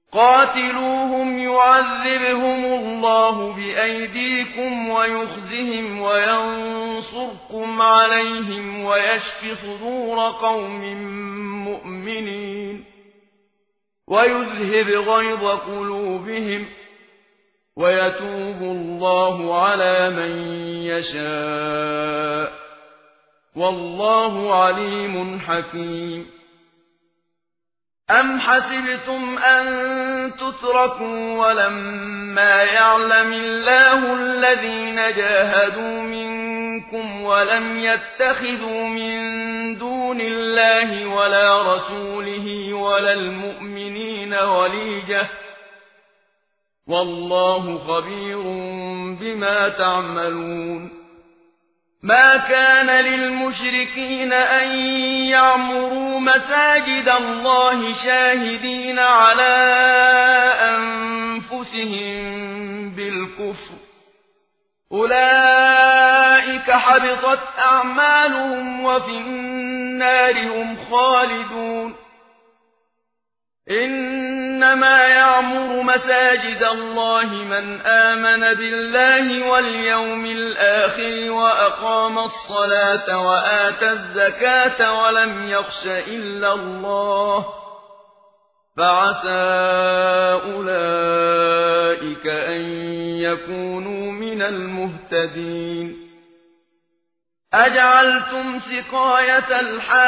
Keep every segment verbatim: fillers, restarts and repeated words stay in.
قاتلوهم يعذبهم الله بأيديكم ويخزهم وينصركم عليهم ويشف صدور قوم مؤمنين ويذهب غيظ قلوبهم ويتوب الله على من يشاء والله عليم حكيم. أم حسبتم أن تتركوا ولما يعلم الله الذين جاهدوا منكم ولم يتخذوا من دون الله ولا رسوله ولا المؤمنين وليجة والله خبير بما تعملون. ما كان للمشركين أن يعمروا مساجد الله شاهدين على أنفسهم بالكفر أولئك حبطت أعمالهم وفي النار هم خالدون. إنما يعمر مساجد الله من آمن بالله واليوم الآخر وأقام الصلاة وآتى الزكاة ولم يخش إلا الله فعسى أولئك أن يكونوا من المهتدين. أجعلتم سقاية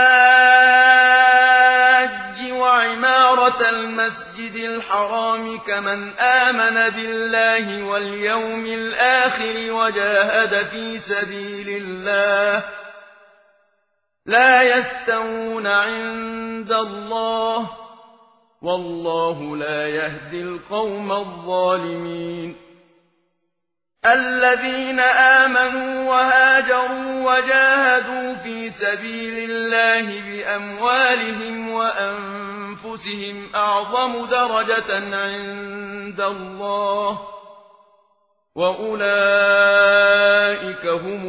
الحاج وعمارة المسجد الحرام كمن آمن بالله واليوم الآخر وجاهد في سبيل الله لا يستوون عند الله والله لا يهدي القوم الظالمين. الذين آمنوا وهاجروا وجاهدوا في سبيل الله بأموالهم وأنفسهم أعظم درجة عند الله وأولئك هم